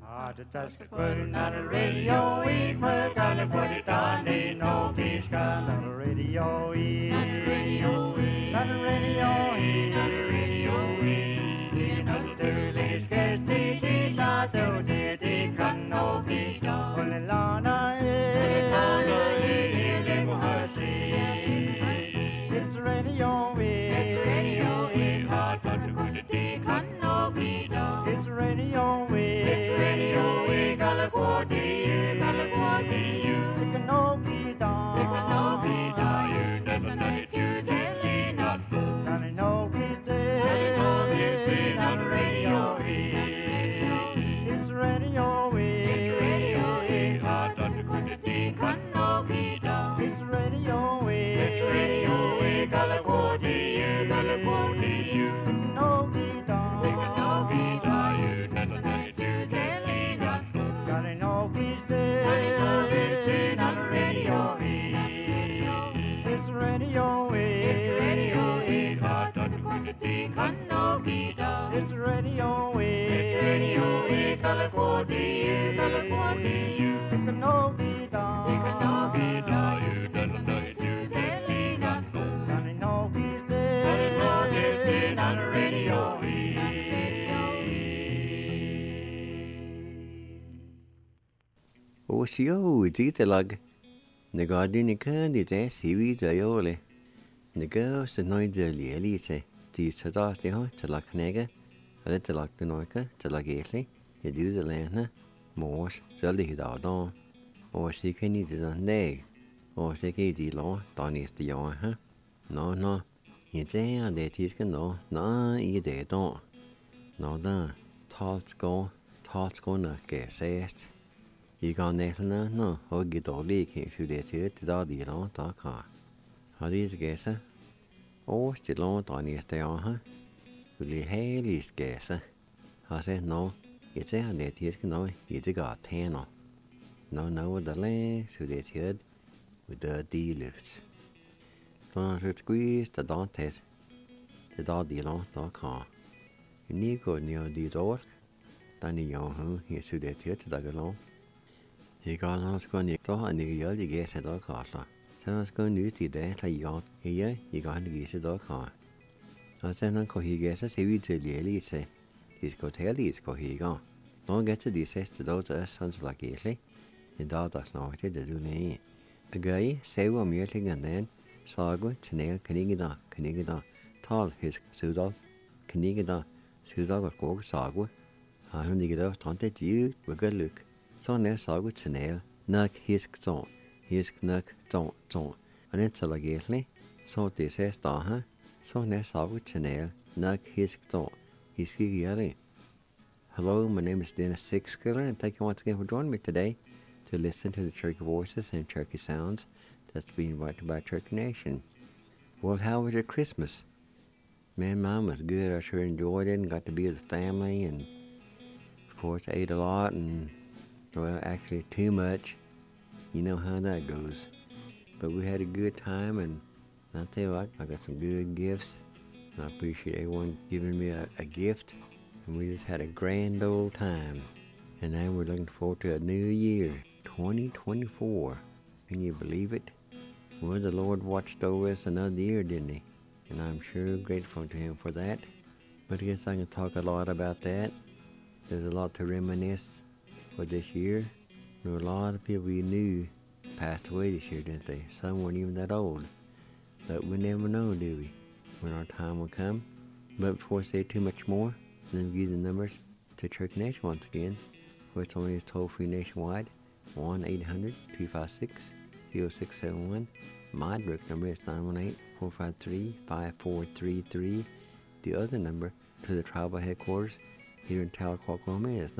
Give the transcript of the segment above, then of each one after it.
Just putting on the radio, we put on the put it on, they know he's got on the radio, on the radio, on the radio, on the radio, in the sterling sketch, they thought they can no be done. Only Lana, it's the radio, it's the radio, hard but the good they can no be done. It's the radio, it's the radio, we gotta go to you, it can no be done. It can no be done, you never know it, you telling us go. And I know he's dead, on the radio, it's the radio, it's the radio, hard but the good they can no be done. It's the radio, it's the radio, we gotta go to you, it can no be done. It can no be done, you never know it, you telling us go. Gotta know he's dead, on the radio, it's the radio, it's the radio, hard but the good they can no be done. It's the radio, it's the radio, we gotta go to you, it can no be done. It can no be done, you never know it, you telling us go. Gotta know he's dead, on the radio. O sio ditalag na gadin kandi te sivi dayole na go sa noid de elite ti sadasti ho tala knega ale tala knoika tala geli ye du de lena mors jali da don o si keni de ne o se ke di lo tani sti yo ha no ye te a de ti ska no na I de don no da thoughts go na ke sest I kan nästan no och get dålig så det till då det långt då kan. Har det gäsa? Och det långt då nästa år ha. Skulle heligt gäsa. Har sett no. Det är det till ska no. Det går täna. No det lä så det till with the dealers. Då så squeeze det då till. Det då det långt då kan. Ni går ner dit då. Då ni jag hur så det till det långt. I got on scone to and you guess at all cost. So I was going to use the day like you here, you got to guess at all cost. I said, Uncle, he guess a CV to the elite say, he's got tell he's got he gone. Don't get to this to those us sons like easily. The dog does not to do me. A guy say we're muting and then sago, Chanel, Canigida, tall his Sudol, Canigida, Sudol of Gog sago. I only get off taunted you, we good look. Så när sagu tnel nak hisk nak ton and it's a legally so this says ha so när sagu tnel nak hisk yari. Hello, my name is Dennis Sixskiller and thank you once again for joining me today to listen to the Cherokee Voices and Cherokee Sounds that's being brought to you by Cherokee Nation. Well, how was your Christmas? Man, mine was good. I sure enjoyed it and got to be with the family and of course I ate a lot and well, actually too much. You know how that goes. But we had a good time, and I'll tell you what, I got some good gifts. I appreciate everyone giving me a gift. And we just had a grand old time. And now we're looking forward to a new year, 2024. Can you believe it? Well, the Lord watched over us another year, didn't he? And I'm sure grateful to him for that. But I guess I can talk a lot about that. There's a lot to reminisce for this year. There were a lot of people we knew passed away this year, didn't they? Some weren't even that old. But we never know, do we, when our time will come. But before I say too much more, let me give you the numbers to Cherokee Nation once again. Which only is toll-free nationwide, 1-800-256-0671. My direct number is 918-453-5433. The other number to the tribal headquarters here in Tahlequah, Oklahoma is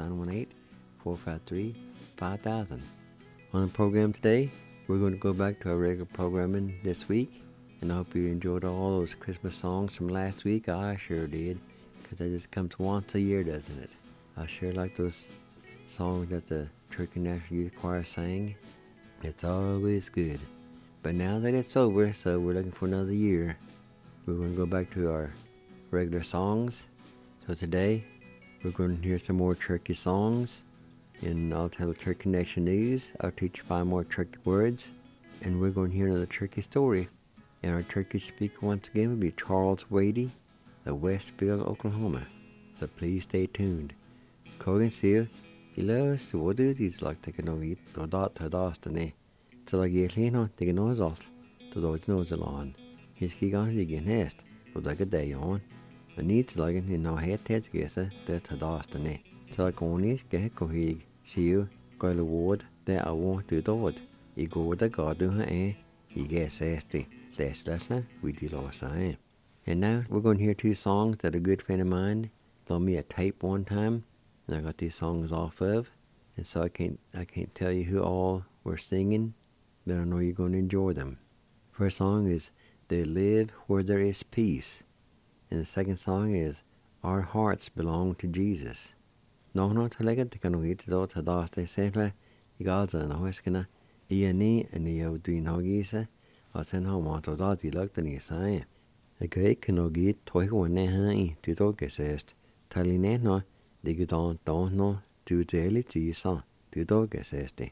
918-453-5000. On the program today, we're going to go back to our regular programming this week, and I hope you enjoyed all those Christmas songs from last week. I sure did, because that just comes once a year, doesn't it? I sure like those songs that the Cherokee National Youth Choir sang. It's always good. But now that it's over, so we're looking for another year, we're going to go back to our regular songs. So today, we're going to hear some more Cherokee songs. And I'll tell Turkey Nation News. I'll teach you 5 more Turkey words. And we're going to hear another Turkey story. And our Turkey speaker once again will be Charles Wadey of Westville, Oklahoma. So please stay tuned. Kogan Seal, he loves to what it is like taking over it, or that to Dastane. So like you clean on, taking nose off, to those nose along. He's going to get nest, but like a day on. I need to like in our head heads gessa, that to Dastane. So like only get cohig, seal, go the word that I want to do it. You go with the garden, you get sasty. Last we did all sign. And now we're going to hear 2 songs that a good friend of mine told me a tape one time, and I got these songs off of. And so I can't tell you who all were singing, but I know you're going to enjoy them. First song is They Live Where There Is Peace. And the second song is Our Hearts Belong to Jesus. No talaga te kanu hit do ta da ste sefla igaza na hoskana iani ani o di no gisa a sen ho ma to da di lak tani sai a ge kanu git toi ho ne hai ti do gesest taline no digidon don no tu deli ti sa ti do geseste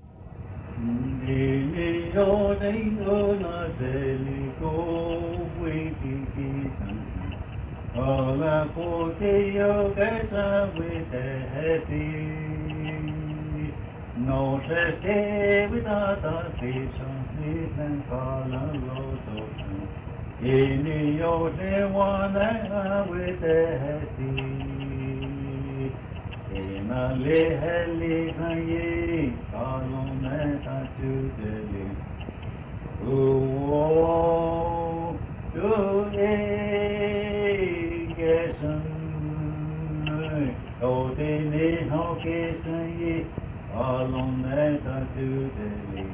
yo dei no na deli go we di Ola kote yo gesa with the happy No se te without a vision and call a lot of In yo se one with the happy In a leheli ye call on that to the Oh, Oh, they need no kiss ye all on that to the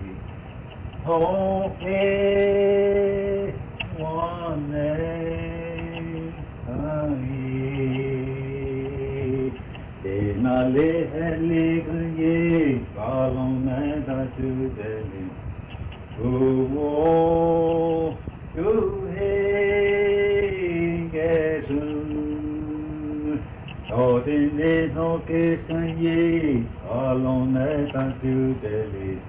Okay, one day, in a little ye all on that to the Oh, you Oh, the little kiss ye alone at you jelly.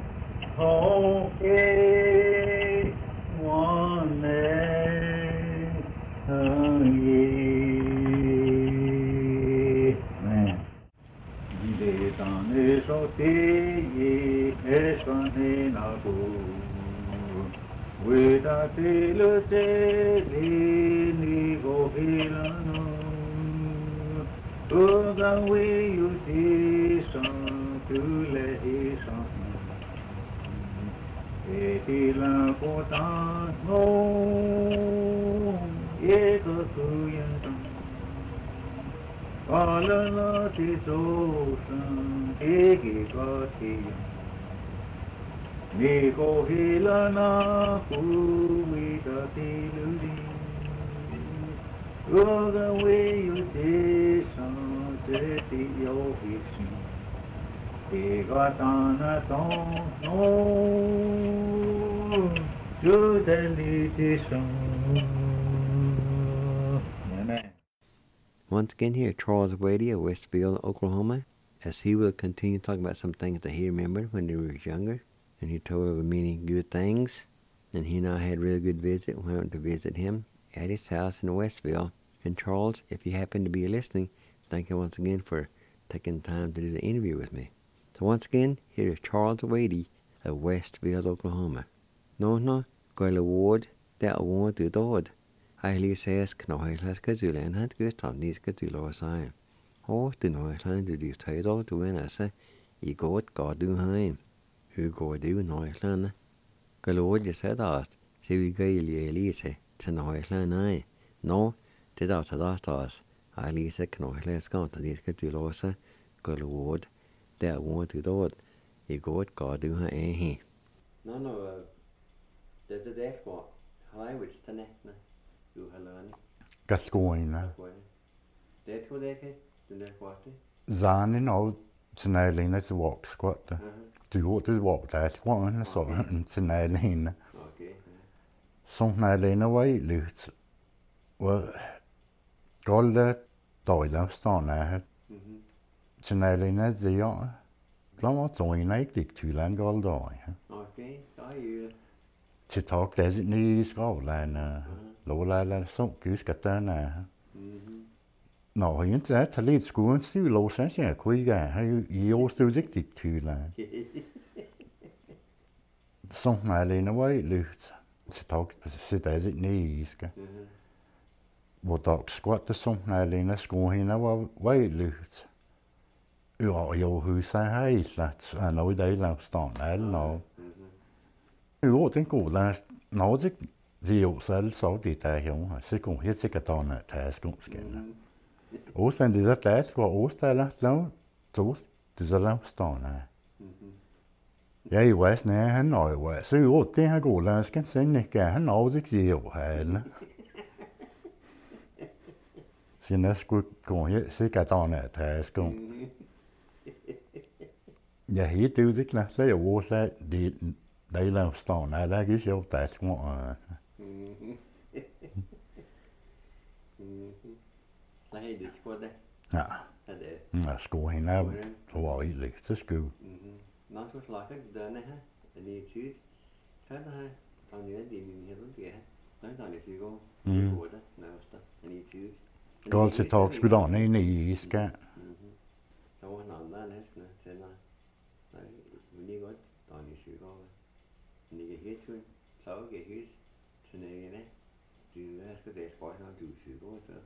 Okay, one day, man. The sun is so tea, it's running a with a little jelly, go hilano. Oh, the way you see some to let it some. Eti la kota no, eka kuyan. Pala la ti so san, eki kati. Niko hilana kuita tiludi. Oh, the way you say something, your vision. He got on a tongue, no, to the litigation. Once again here, Charles Wadey of Westville, Oklahoma, as he will continue talking about some things that he remembered when he was younger, and he told of many good things, and he and I had a really good visit. We went to visit him at his house in Westville. And Charles, if you happen to be listening, thank you once again for taking time to do the interview with me. So once again, here is Charles Wadey of Westville, Oklahoma. No, goile ward that I want to do. I says, can I let you learn how to get on these good to law sign? Oh, do not learn to do title to win us, you go at God do him. Who go do noise learn? Galord, you said asked, see we go Elise to noise learn. No. Det er til dagsdags. Jeg liser knøyles gant at de skal til låse, gå låd, der hvor til dåd. I godt går du her her. No, det er for highways til nættene. Du har lønnet. Gascoina. Det er det ikke, den der kvartet. Zanen og til nærlene til walk squat. Du har det walk der squat så til nærlene. Okay. Som nærlene var i lyst. Og Golle døjler stående her. Til nærlene det Lama toina iklik tylan goldoi. Okay, der er jo. Til talk der sit nye skravlan. Lola som kyskatana. Nå, jeg ikke at lidt skolen styr lov så jeg kunne ikke have i årsted ikke tylan. Som mig alene var i lygt. Til talk sit der sit nye skal. Hvor der skvat det som mig alene skolen hende var i lygt. Ja, jeg husker helt at jeg nåede det i lavstand eller jo, den gode der nåede det jo selv så det der her. Så kunne jeg sikkert danne taskunskende. Og sen det der der var årstaler lav så det så lavstand. Jeg jo også nær han og jo så jo det her gode der skal sende ikke han nåede det jo hele. Så jeg skulle gå her sikkert danne taskun. Ja, helt udviklet, så jeg også det der står, nej, der er ikke sjovt, der er små. Så har det sgu det. Ja. Ja, sko hende er overrigeligt, så skøv. Nå, så slakker dørene her, det er tydt. Så er der her, så er det min her, det er. Nå, der er det tygt, det er godt, nærmest, det er tydt. Godt til tog, skulle der inde i iska. Så var han andre næsten, til mig. Nej, det er godt, der er det tygt over. Men det er helt tygt, så er det helt til nægene. Du er sgu det sport, når du er tygt over, så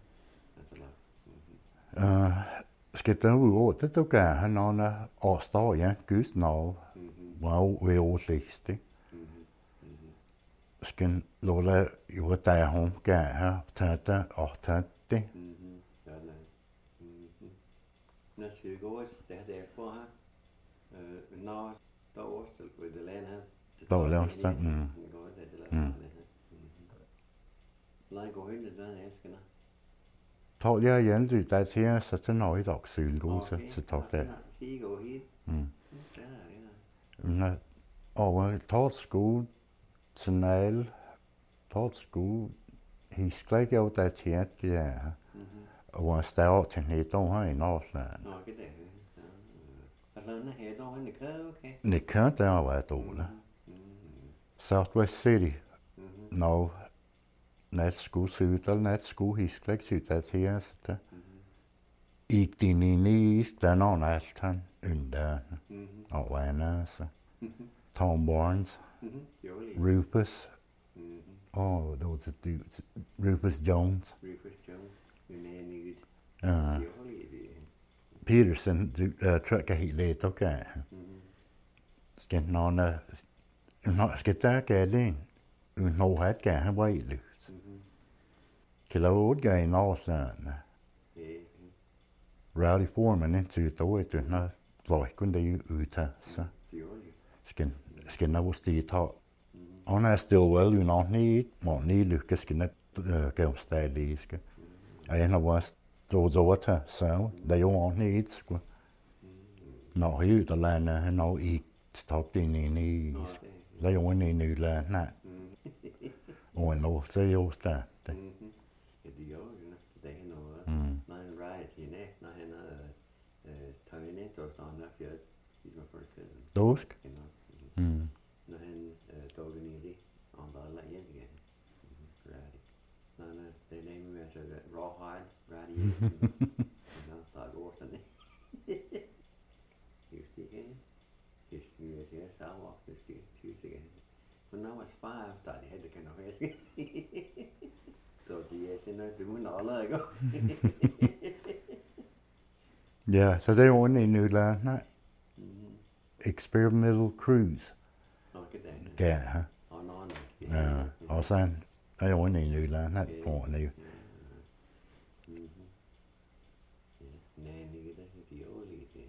skal der ud det du gør han under årsdag, ja, gys nå, wow, vi overlægst det. Skal lade jo der hun gør her, tage det og tage det. Når syg over, det er det for her. Når der årstal på det land her. Der er lavet stand. Lad gå hen det der, jeg skal der. Tog jeg igen, der er til så til noget i dag syl god til tog der. Men og tog skole til næl, tog skole hisklæg jo der til at ja. Og stav til helt over i Nordsjælland. Nå, det er det. Altså, helt over i Nikød, okay. Nikød der var dårligt. Southwest City. Nå, net skole syd eller net skole hisklæg syd der til at ikke din nis, der når alt han under og vandet så. Tom Barnes, Rufus, oh, those dudes, Rufus Jones. Peterson, trykker helt lidt, okay. Skal nogen, skal der gælde en, når han gør, han var i lyst. Kan lave 8 gør i Nordsjælland. Rowdy Foreman indtil då et når lojkun det uta så skal nå stige ta on er Stillwell you know ni lykkes skal gå stæliske jeg har været dårligt så der jo on ni sku når he der lande han når i stok det ind i der jo en ny land nej og nå så jo der Dosk? Når han tog den i det, og der er igen igen. Ratty. Når det er nemlig med så rawhide, ratty. Der er godt den. Just det igen. Just nu er det så op, just det tysk igen. When I was 5, der det havde kan nok være. Så det er sådan noget, du må aldrig ikke. Ja, så det er jo en ny land, nej. Experimental Cruise. Ja, ja. Og så er jo en ny land, nej. Og nu. Nej, det er de overlige til.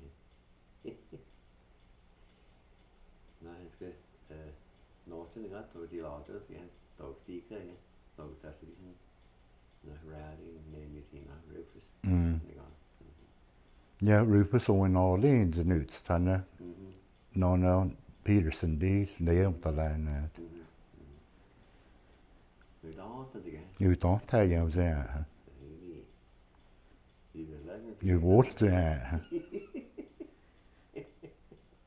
Nej, han skal når til det ret, og de laver det igen. Dog stikker, ja. Dog tager sig ligesom Ratty, nemlig til Rufus. Ja, Rufus og en Orleans nødstande. Når Peterson det nævnt alene. Utan tager jeg så her. Jo, det er.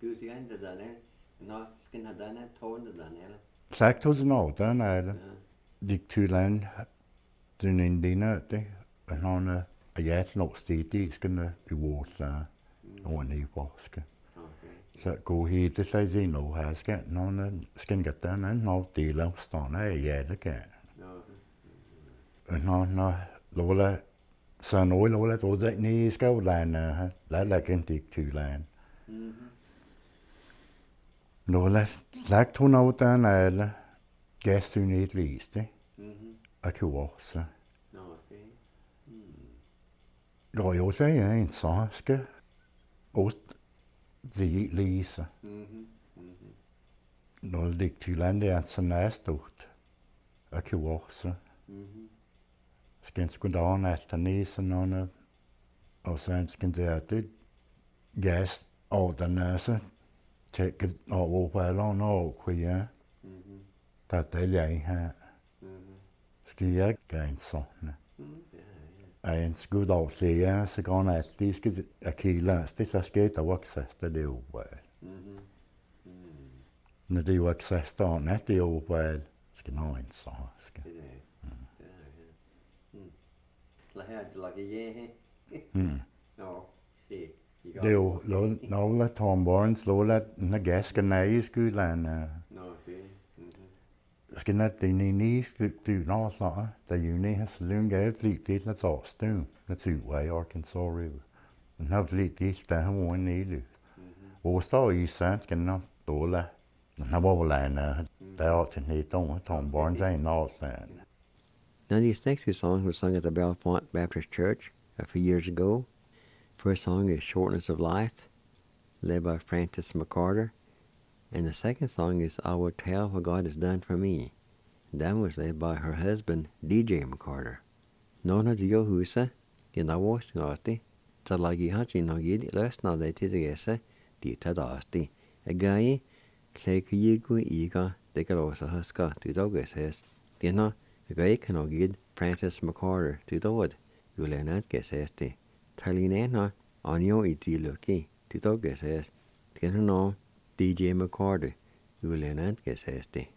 Du siger ikke, der er nå, skal have den her tårn, der er Sagt hos noget, den er det. Diktyland, den er en diner, det. Og han er jeg nok stedet, skal i vores og i vores. Så gå helt til sig se nu her, skal nogen skal get den en nok del af stående af jeg kan. Og når Lola så nu Lola då det ni skal jo lande, lad kan Diktyland. Lola lagt hun ud den alle gæsten i et liste. Og kunne også. Jo, så er en så skal også det lise. Når det til landet er så næstort. Og kunne også. Skal sgu da næste næse nogle. Og så skal det gas og den næse. Tække over på alle og kvier. Der er jeg her. Skal jeg gerne sådan. En skud af flere, så går han altid skal akile, så skal der også det jo bare. Når det jo også står, net det jo bare skal nå en så skal. Lad her det lage je. Nå, det. Det jo Lola Tom Barnes Lola na gaske nej skylden. Nå, det. Skal not det ni du nå så der jo ne has lunge lidt det at så stå. That's way Arkansas River. Og har lidt det der har en elu. Og så i sandt skal nå dola. Når var lande der er til net Tom Barnes er nå stand. Now this next song was sung at the Bellefonte Baptist Church a few years ago. First song is Shortness of Life, led by Francis McCarter. And the second song is I Will Tell What God Has Done For Me. And that was led by her husband, DJ McCarter. Nån har jo huset, den er vores næste, så lager han sin og givet løsner det til gæse, de tager dagste. Jeg gør I, klækker I gå iga, det kan også huske, til daggæses. Den har, jeg gør ikke nok givet Francis McCarter til daget, jo lærer at gæses det. Talinena, og jo i de lukke, til daggæses. Den har nå, DJ McCarter, jo lærer at gæses det.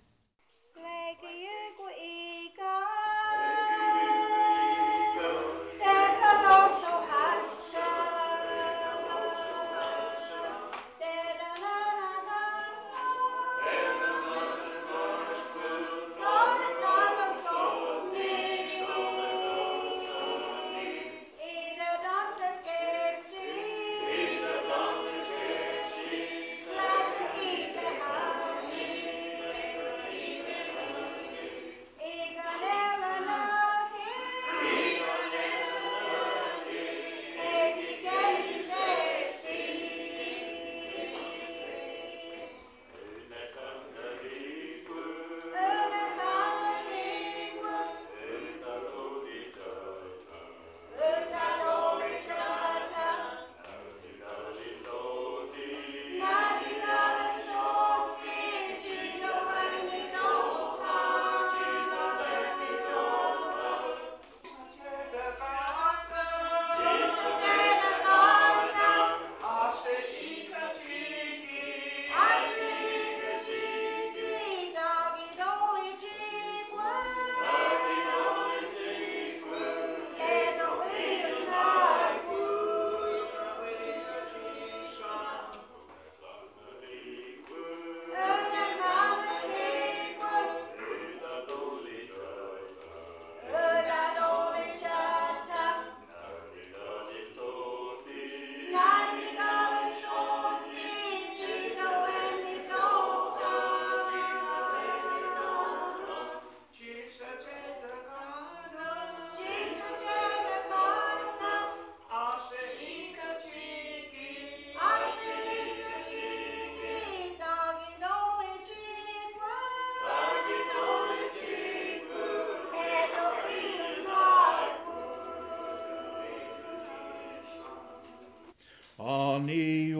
Ani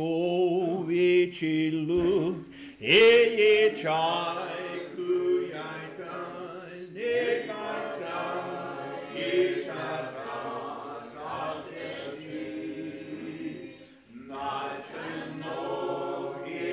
o vichilu e chai kuyata ne kata itata nastesti nacheno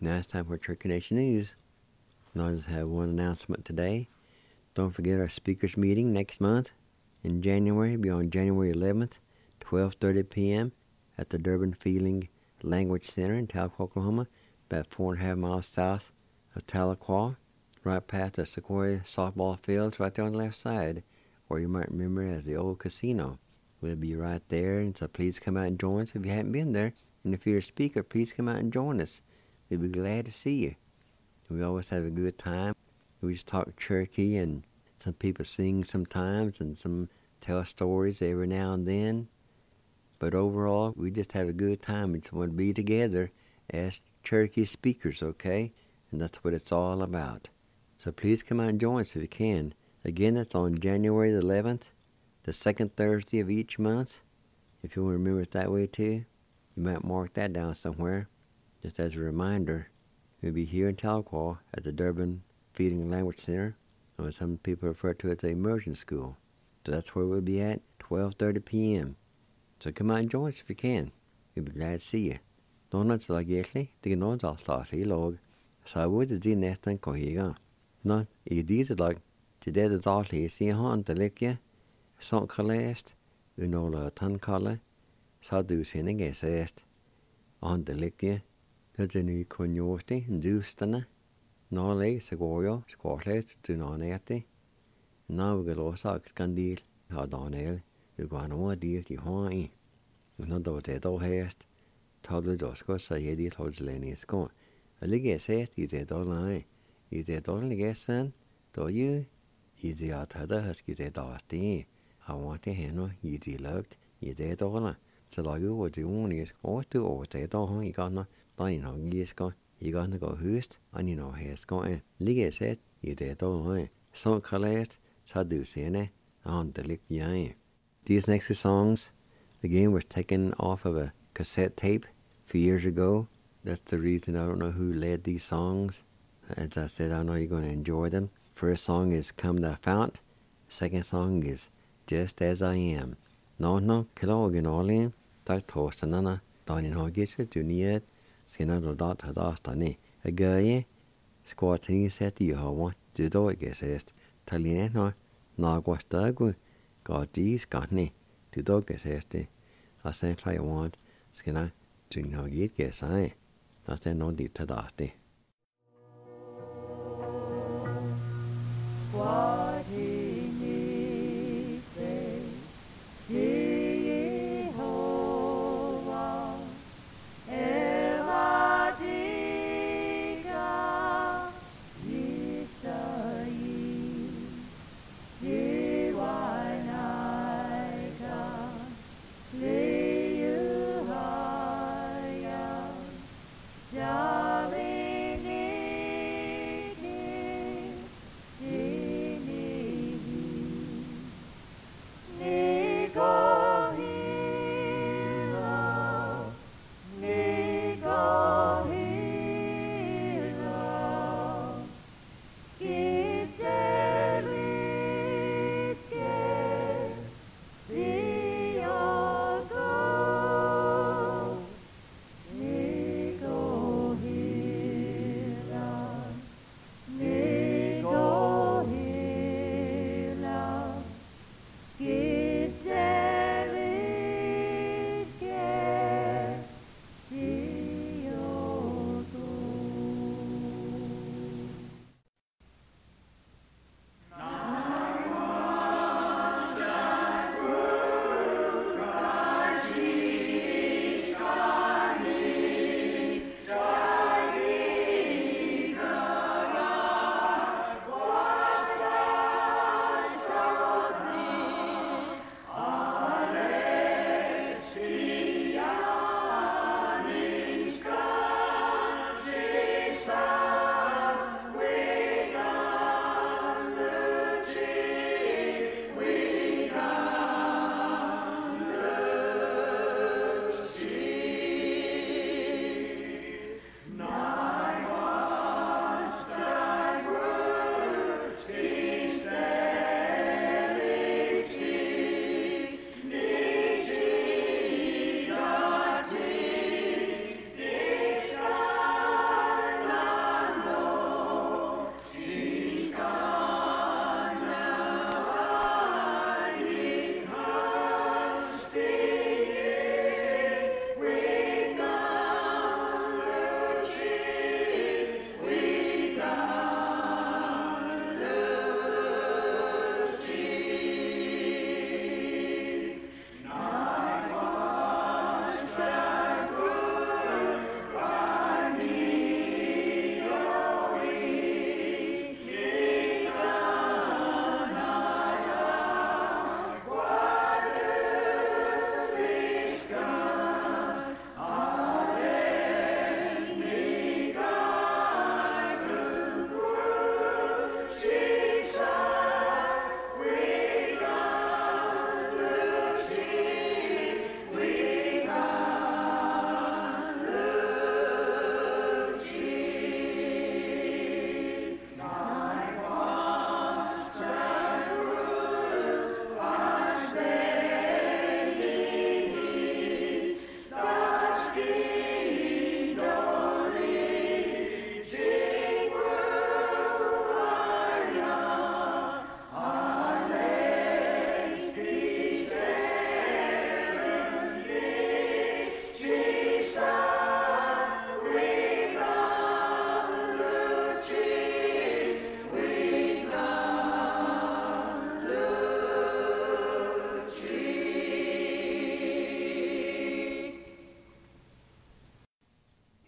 Now it's time for Turkey Nation News. And I'll just have one announcement today. Don't forget our speakers meeting next month in January. It'll be on January 11th, 12:30 p.m. at the Durbin Feeling Language Center in Tahlequah, Oklahoma, about 4.5 miles south of Tahlequah, right past the Sequoia softball fields right there on the left side, or you might remember as the old casino. We'll be right there, and so please come out and join us if you haven't been there. And if you're a speaker, please come out and join us. We'd be glad to see you. We always have a good time. We just talk Cherokee, and some people sing sometimes, and some tell stories every now and then. But overall, we just have a good time. We just want to be together as Cherokee speakers, okay? And that's what it's all about. So please come out and join us if you can. Again, that's on January the 11th, the second Thursday of each month. If you want to remember it that way too, you might mark that down somewhere. Just as a reminder, we'll be here in Tahlequah at the Durbin Feeding Language Center, or some people refer to it as the Immersion School. So that's where we'll be at, 12:30 p.m. So come out and join us if you can. We'll be glad to see you. Donuts like Yesli, the Nods all Slashy log. So I would the Nestan Kohiga. Not a diesel like today the Dolly, see on the Likia, Salt Calest, Unola Tan Collar, Sadu Sinning est on the Likia. There's a new conyorti, Dustana, no legs, a goyo, squatlets, do not eti. Now we get also scandil, had on ale, you go on one deal, you hoi. Another dead all haste, toddler dosco, so ye did hold Lenny score. A liggy says, you did all lie. You did only guess, son, do you? Easy out other husky dead dusty. I want to handle, you loved, you did all. So like you would do one is, or two or dead all, you got no. Dann you know years go, you gonna go host, and you know here's going. Liggy said, you did all right. So collect, so do sene, on the lick yang. These next two songs, again, were taken off of a cassette tape a few years ago. That's the reason I don't know who led these songs. As I said, I know you're going to enjoy them. First song is Come Thou Fount. Second song is Just As I Am. No, Kilogin Olin, Tak Torstanana, Donny Hogis, Junior. Senado dot had asked a guy, squatting set you how want to do it, guess est, Taliano, Nagwastagu, got these got me, to dog guess este. I sent I want, Skina, to know it, guess I. That's no deep to that. What he needs, darling.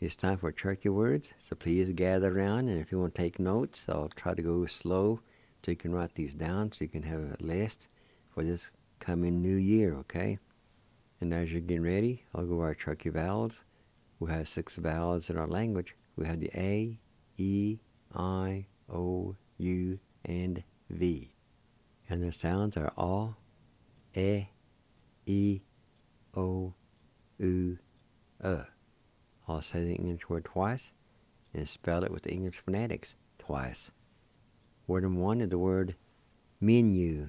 it's time for Turkey words, so please gather around, and if you want to take notes, I'll try to go slow so you can write these down so you can have a list for this coming new year, okay? And as you're getting ready, I'll go over our Turkey vowels. We have 6 vowels in our language. We have the A, E, I, O, U, and V. And their sounds are A, E, O, U, I'll say the English word twice and spell it with the English phonetics twice. Word number 1 is the word menu.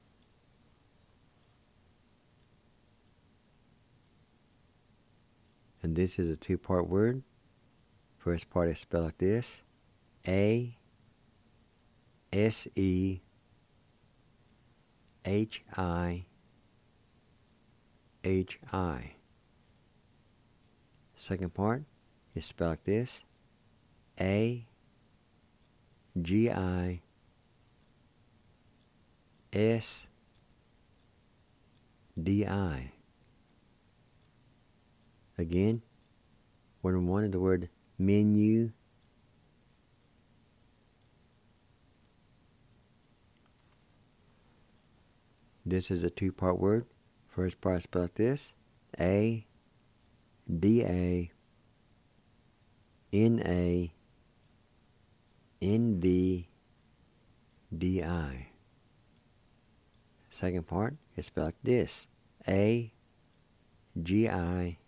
And this is a 2-part word. First part is spelled like this: A, S, E, H, I, H, I. Second part is spelled like this: A, G, I, S, D, I. Again, word number 1 is the word menu. This is a 2-part word. First part is spelled like this: A, D, A, N, A, N, V, D, I. Second part is spelled like this: A, G, I,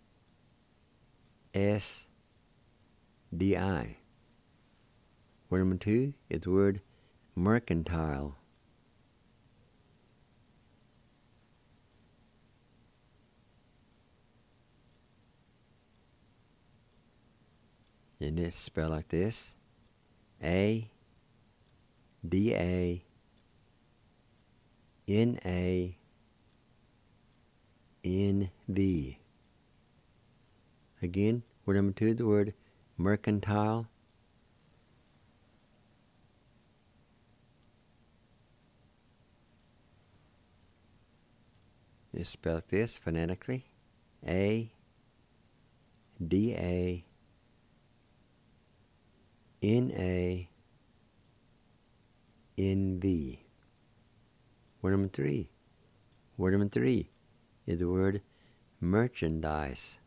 S, D, I. Word number 2 is the word mercantile. And it's spelled like this: A, D, A, N, A, N, V. Again, word number 2 is the word mercantile. It's spelled like this phonetically: A, D, A, N, A, N, V. Word number 3. Word number 3 is the word merchandise.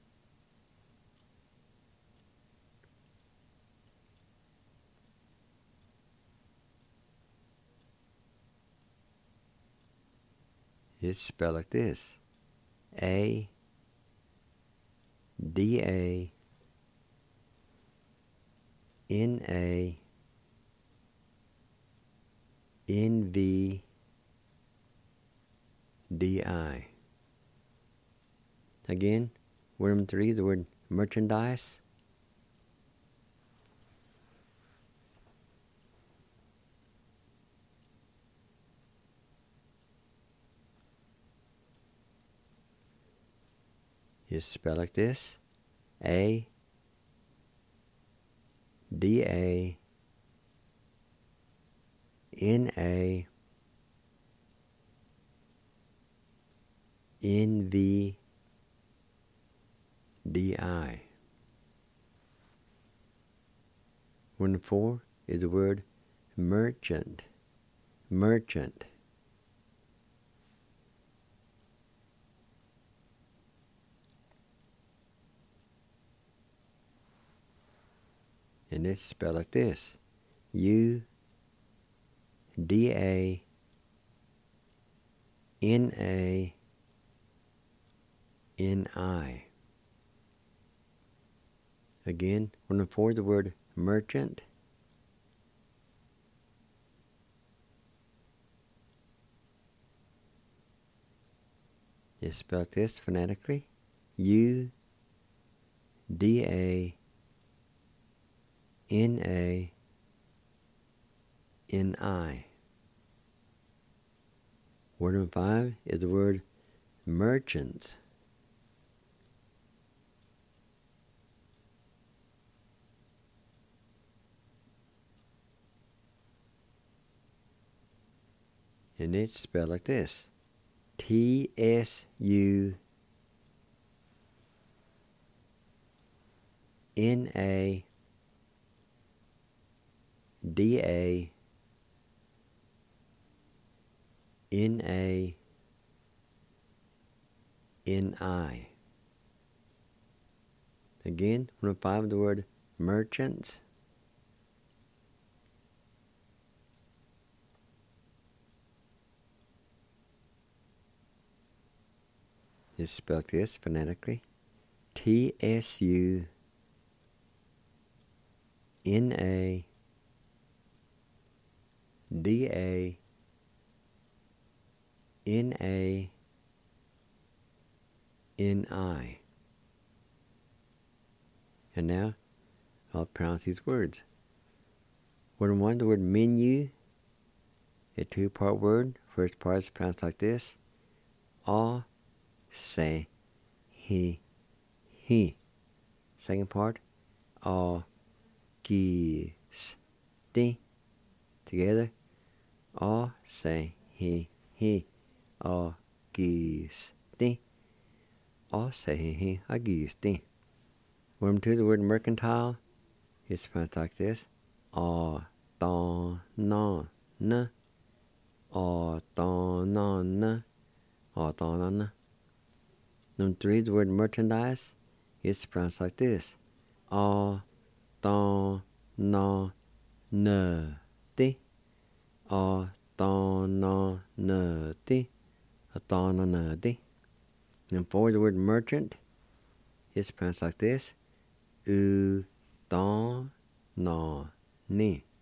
It's spelled like this: A, D, A, N, A, N, V, D, I. Again, word number 3, the word merchandise. Is spelled like this: A, D, A, N, A, N, V, D, I. Word number 4 is the word merchant. Merchant. And it's spelled like this: U, D, A, N, A, N, I. Again, word number 4 is the word merchant. It's spelled like this phonetically: U, D, A, N, A, N, I. Word number 5 is the word merchants. And it's spelled like this: T-S-U N-A-D-A-N-A-N-I. Again, 105, the word merchants. It's spelled this phonetically. T-S-U-N-A-D-A-N-A-N-I. And now, I'll pronounce these words. Word 1, the word menu. A two-part word. First part is pronounced like this. A-se-he. Second part. A-gi-s-ti. Together. A-se-he. A-gi-s-ti. A-se-he. A-gi-s-ti. Word 2, the word mercantile. It's pronounced like this. A-ta-na-na. A-ta-na-na. A-ta-na-na. Number 3, the word merchandise. It's pronounced like this. A-ta-na-na-ti. A-ta-na-na-ti. A-ta-na-na-ti. Number 4, the word merchant. It's pronounced like this. U-ta-na-ni.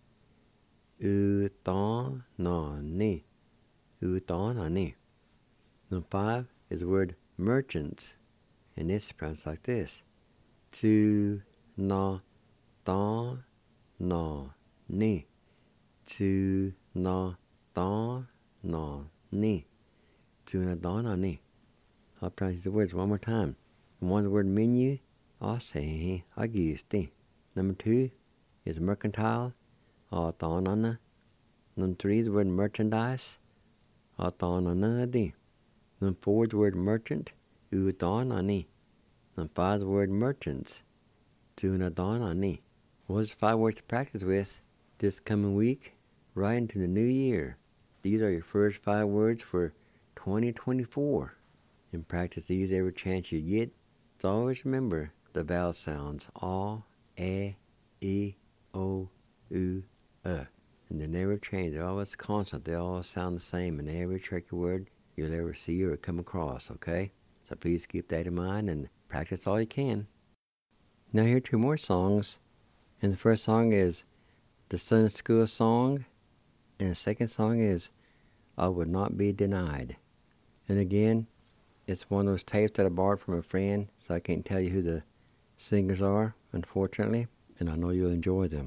U-ta-na-ni. U-ta-na-ni. Number 5 is the word merchants, and it's pronounced like this. Tu-na-ta-na-ni. Tu-na-ta-na-ni. Tu-na-ta-na-ni. I'll pronounce the words one more time. Number 1, the word menu. A-se-he. A-gi-s-ti. Number 2 is mercantile. A-ta-na-na. Number 3 is the word merchandise. A-ta-na-na-di. Number 4 is the word merchant. U-ta-na-ni. Number 5 is the word merchants. Tu-na-ta-na-ni. Well, there's 5 words to practice with this coming week, right into the new year. These are your first 5 words for 2024. And practice these every chance you get. So always remember the vowel sounds. A, E, I, O, U, And they never change. They're always constant. They all sound the same in every tricky word you'll ever see or come across, okay? So please keep that in mind and practice all you can. Now here are 2 more songs. And the first song is the Sunday School Song. And the second song is I Would Not Be Denied. And again, it's one of those tapes that I borrowed from a friend, so I can't tell you who the singers are, unfortunately. And I know you'll enjoy them.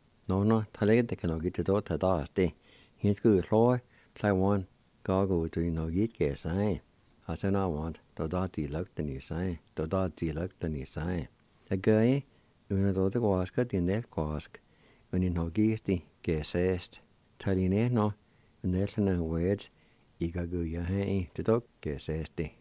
No, thale de kan get to ta da ste. He's good Lord, try one, go to get gas I said I want, to da ti luck than you say, to da ti luck than you say. A guy, when I thought the wask in that cask, when you get the gas est, tell you no, and there's no words, you got go your hand to talk gas est.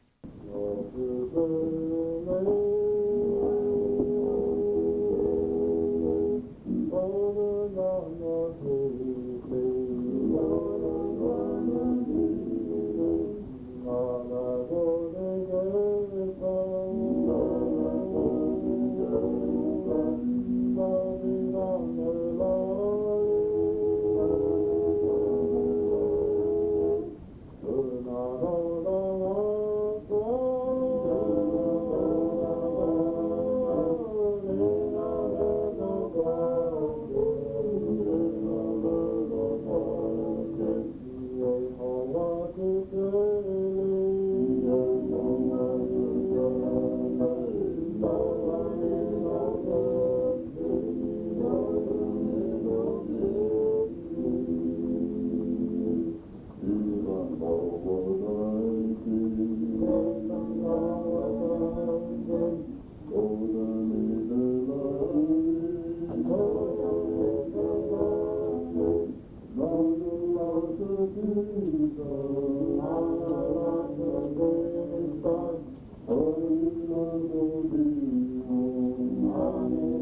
Oh,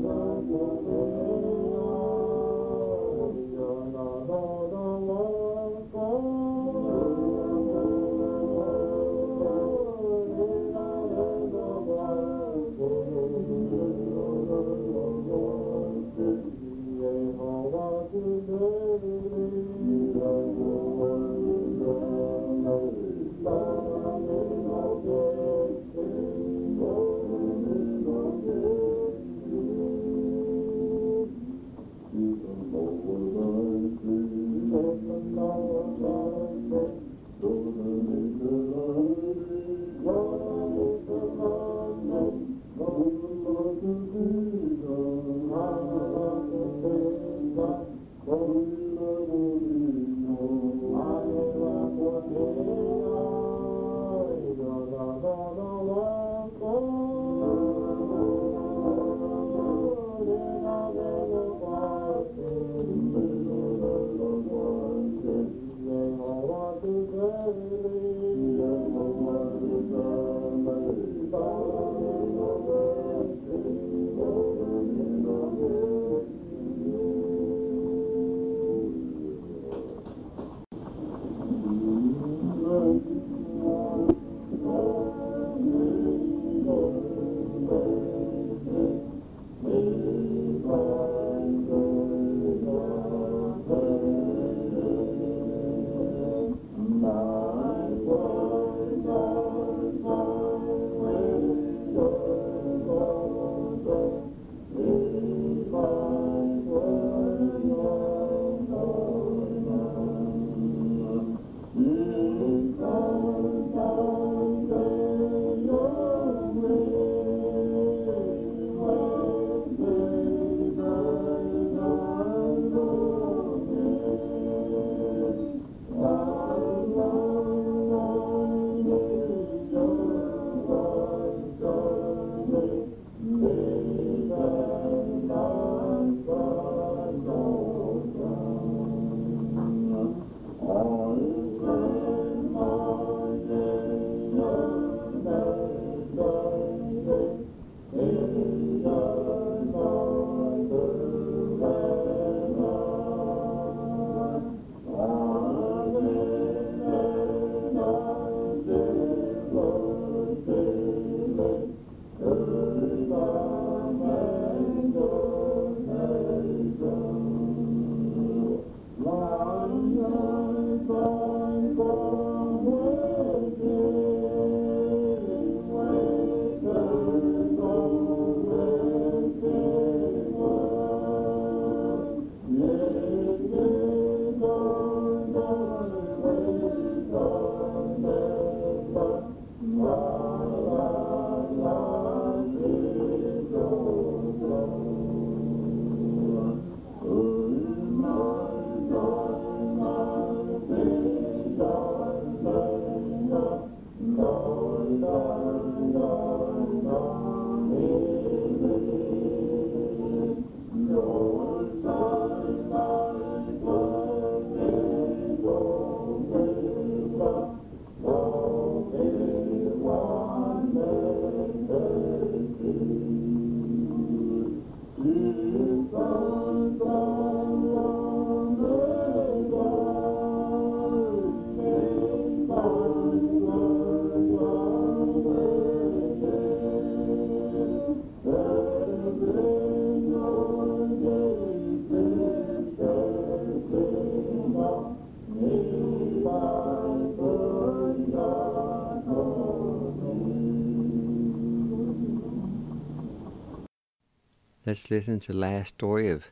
Let's listen to the last story of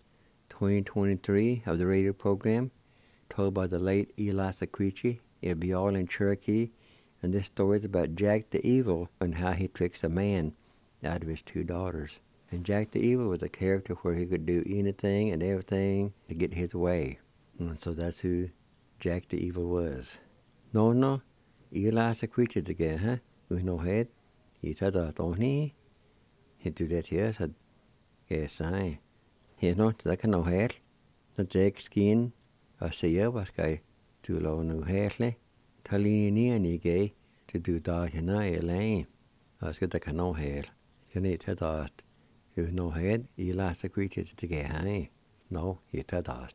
2023 of the radio program, told by the late Eli Sequechi. It'll be all in Cherokee, and this story is about Jack the Evil and how he tricks a man out of his two daughters. And Jack the Evil was a character where he could do anything and everything to get his way. And so that's who Jack the Evil was. No, Eli Sequechi again, huh? With no head. He said, don't he? He do that here, said, yes, I. He's not that kind of hair. The Jack skin, or say, was guy, too low no hairly. Talini and he gay to do that in a lane. I was good that kind of hair. Can he tell us, with no head, Eli Sequechi to get high. No, he told us.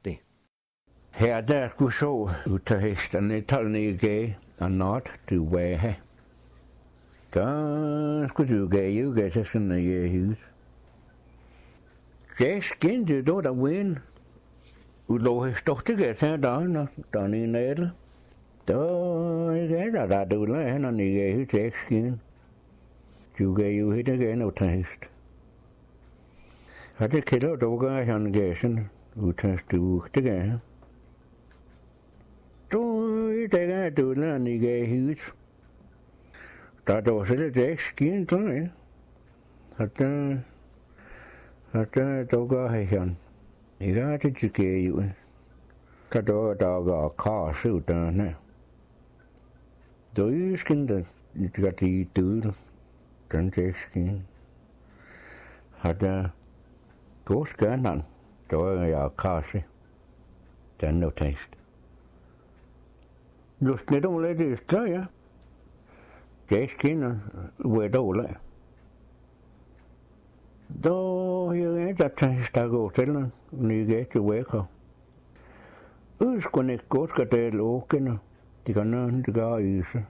Her der skulle så ud til hesterne, talene gav, og not to wear. Ganske du gav, jo gav til sådan en hus. Gav skin, det er der win. Udlå hestokte gav til der, der er en ædel. Der gav der du lader han, og ni gav hus til skin. Du gav jo helt gav noget til hest. Og det kælder, der gav han gav sådan, ud til stuge, det gav han. Tôi thấy cái tụi nó đi ghé hút. Ta đâu sẽ để skin thôi. Hata tôi có hay hơn. Thì cái chỉ kêu vậy. Ta đâu có khó xử ta nè. Tôi skin đó cái gì tụi cần để skin. Hata cố cái nặng. Tôi có khó xử. Then no taste. Just they don't let it try ya. Cái skin về đâu lại. Đó hiện tại ta go til ni ghé cho về không. Uskon ei koska teillä okena. Tikannan tikai isa.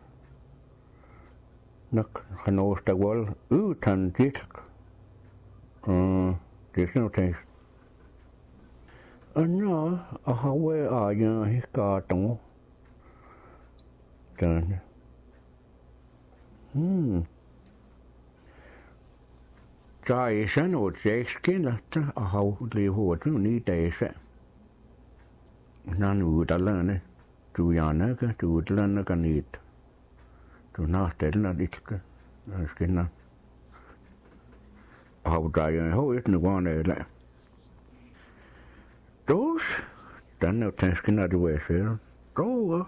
Nak hanosta wal utan tisk. There's no taste. Anna a hawe a ya hika tong. Done. Sai sanoo sekskin, että a hau lihuotu niitä ei se. Nan uudallaan tu janaka tu uudallanaka niitä. Tu nahtelna ditkä. Skinna. Hautajan hoit nu vaan eilä. Tos, tänne on skinna tueseen. Touga.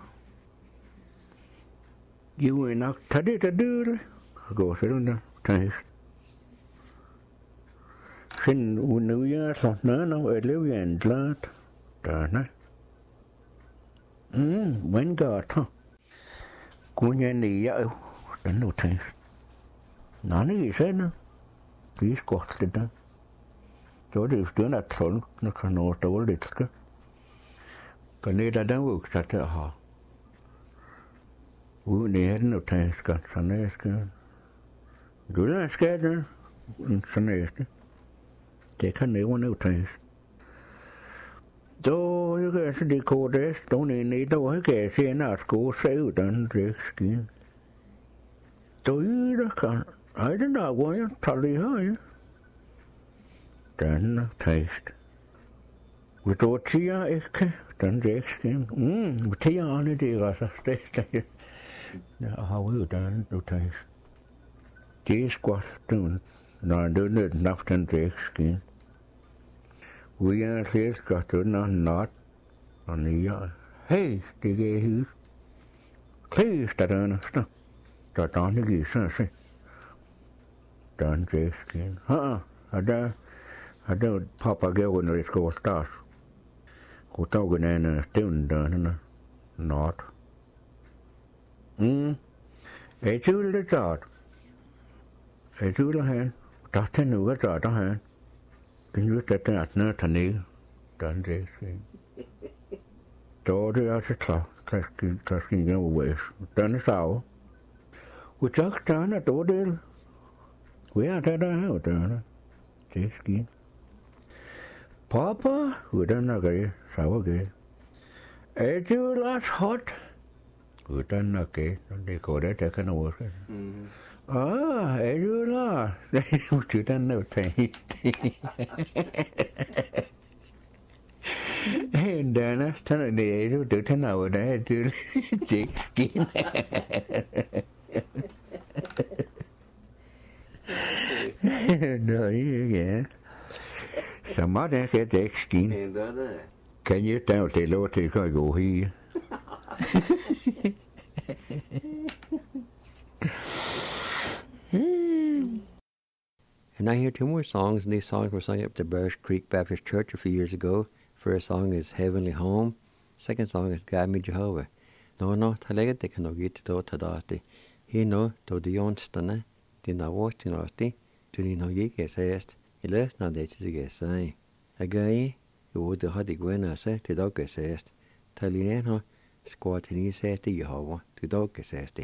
Juinak tadita dyr. Gå selna täis. Sin unuja satnana eleven glad. Tänne. When gata. Kunja nia. Tänne on täis. Nani sen. Kiis kohtita. Jadi istana tron nak no tawal ditska. Kaneda dan wuk sata ha. Wu ne no tanska saneska. Dula skada saneska. Te kan ne wona utans. Do you guys the codes don't need to work as in our school say utan skin. Do you kan I don't know why you tell you. Den taste. Vi då tia ikke, den rækskin. Vi tia ane det rasa stæst. Ja, har vi jo den du taste. Det er skvat, når du nødt nok den rækskin. Vi er slet godt, du når not. Og nye, hey, det er hus. Klæs der den efter. Der er den ikke så. Den rækskin. Der ada papageo när det ska vara stas. Och tagen en stund där nåt. Är du det där? Är du det här? Tack nu vad där här. Kan du det att när ta ner den det. Då det är så klart. Tack ingen väg. Den så. Och tack där då det. Vi är där här där. Det skin. Papa, utan nage, sawa ge. Du last hot? Utan nage, det går det kan over. Du la. Utan no taste. And then tan det du tan over der du skin. No, yeah. Somebody get the skin. Can you tell the Lord to go here? And I hear two more songs, and these songs were sung up at the Birch Creek Baptist Church a few years ago. First song is Heavenly Home. Second song is God Me Jehovah. No, talaga de kan get to tadati. He no to the onstana, the nawasti nasti, to the no yeke saist. I løs når det ikke sig. Jeg gør I, jo det har de gået sig til dog sæst. Talinen har skåret til ni sæst i Jehova til dog sæst.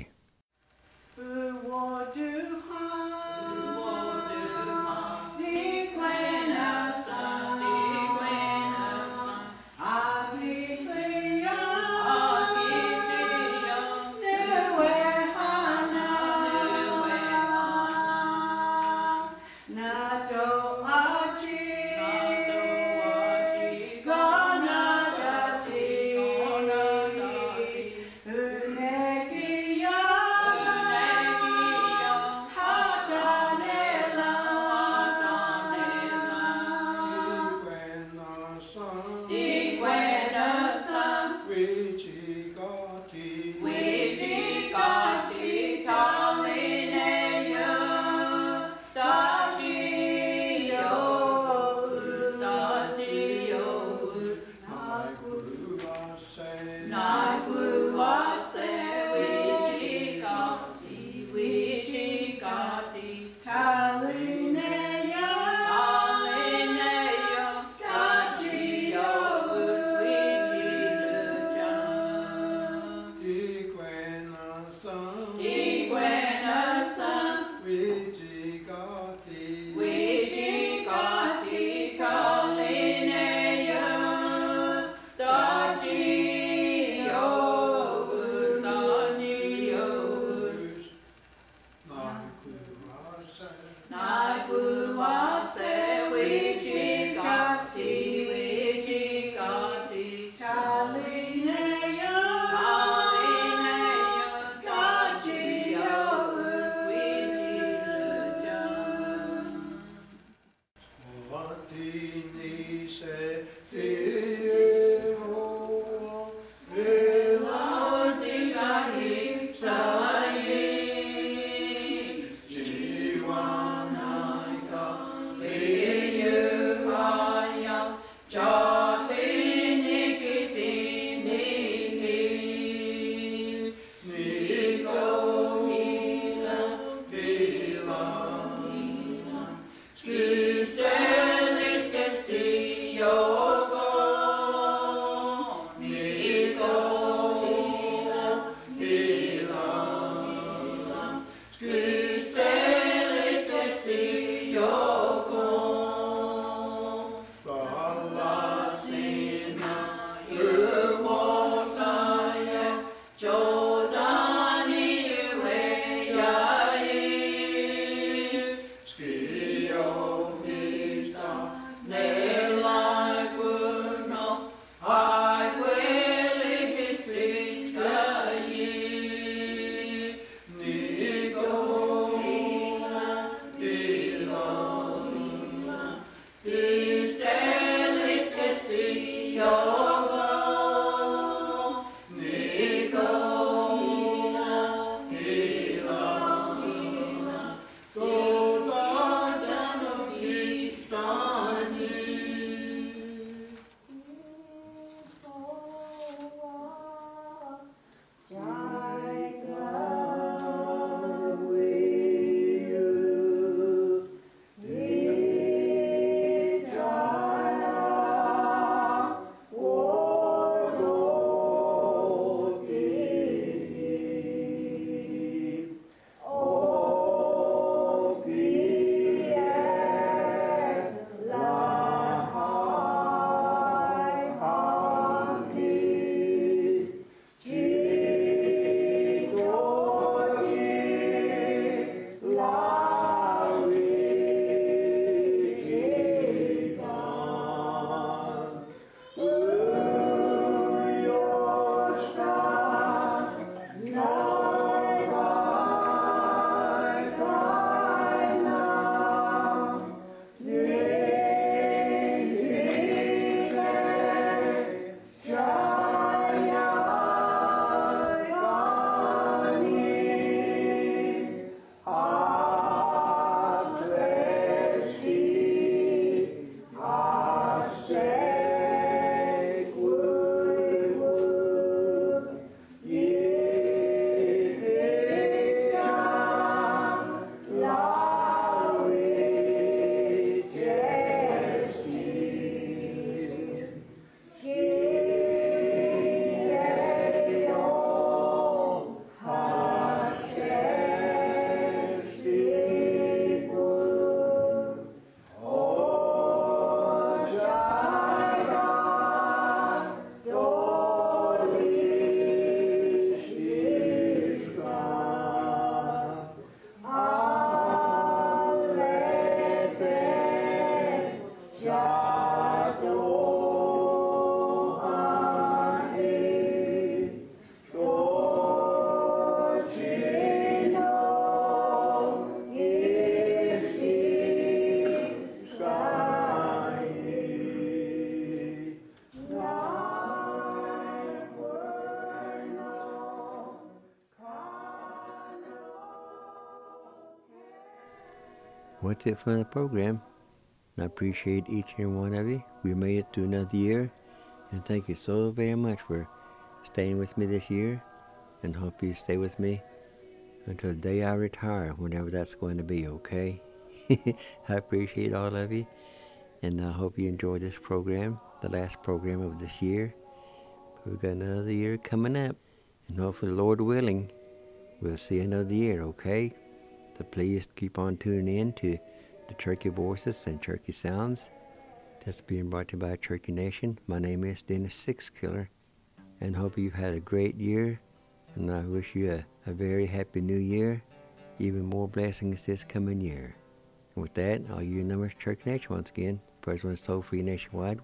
What's it for the program? I appreciate each and one of you. We made it to another year, and thank you so very much for staying with me this year, and hope you stay with me until the day I retire, whenever that's going to be, okay? I appreciate all of you, and I hope you enjoy this program, the last program of this year. We've got another year coming up, and hopefully, Lord willing, we'll see another year, okay? So please keep on tuning in to the Turkey Voices and Turkey Sounds. That's being brought to you by Turkey Nation. My name is Dennis Sixkiller, and hope you've had a great year, and I wish you a very happy new year, even more blessings this coming year. And with that, I'll give you numbers Turkey Nation once again. First one is toll-free nationwide,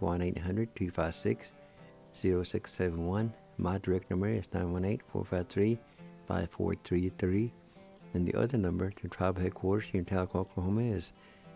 1-800-256-0671. My direct number is 918-453-5433. And the other number to tribal headquarters here in Talcott, Oklahoma is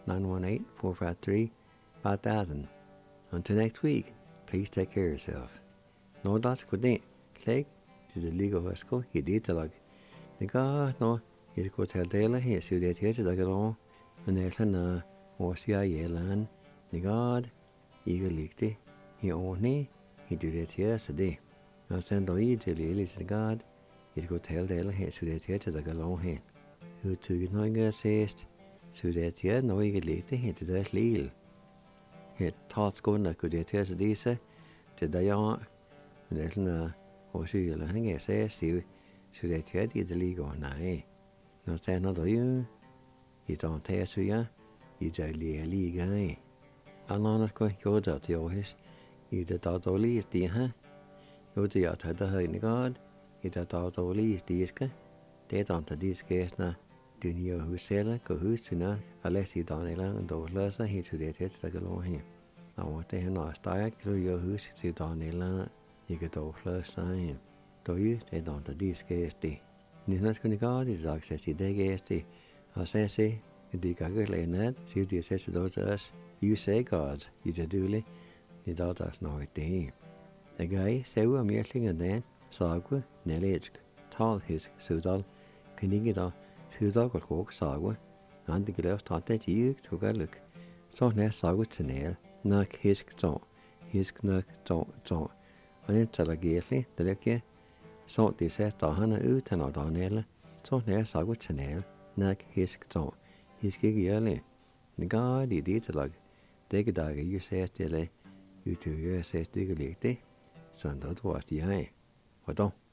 918-453-5000. Until next week, please take care of yourself. No dots could they click to the legal vesco, he did the log. The God, no, he's go tell Dela, he is that here to the galon, and there's an Osia Yelan. The God, eager licked, he only, he did it here today. Now send all you to the God. He's go tell Dela, he is that here to the galon here. Who took it no good says, so that here no eager licked, he to that leal. He thoughts going that could it here to this, to the yawn. There's an Osia Yelan, I say, so that here did the legal night. No stand not you. You don't tell so ya, you don't really guy. I'm not going to go to your house. You the thought only is the huh? You the out of the honey god. You the thought only is the iska. They don't this case now. Do you who sell go who's to know? Unless you don't allow those lesser, he to the test like along him. I want to have no style, go your who's to don't allow. You get those lesser him. Do you? They don't this case. You're not going to go, it's access they guess. I say, the Gaga lay net, see the says to us, you say God, you do, the daughters know it. A guy, say we're merely and then, Sagwa, Nellig, tall his Sudal, can you get off, Sudal got cook, Sagwa, and the glass thought that you took a look. So now Sagwa to nail, knock his don't, his knock don't, and it's a gately, the lecture. Så det says da han uten av Daniel, så når jeg saget til Nel, nok hisk så, hisk ikke gjørlig. Det går de dit lag, det ikke dager jo says til det, utøyer says det ikke likte, så da tror jeg de har. Og da.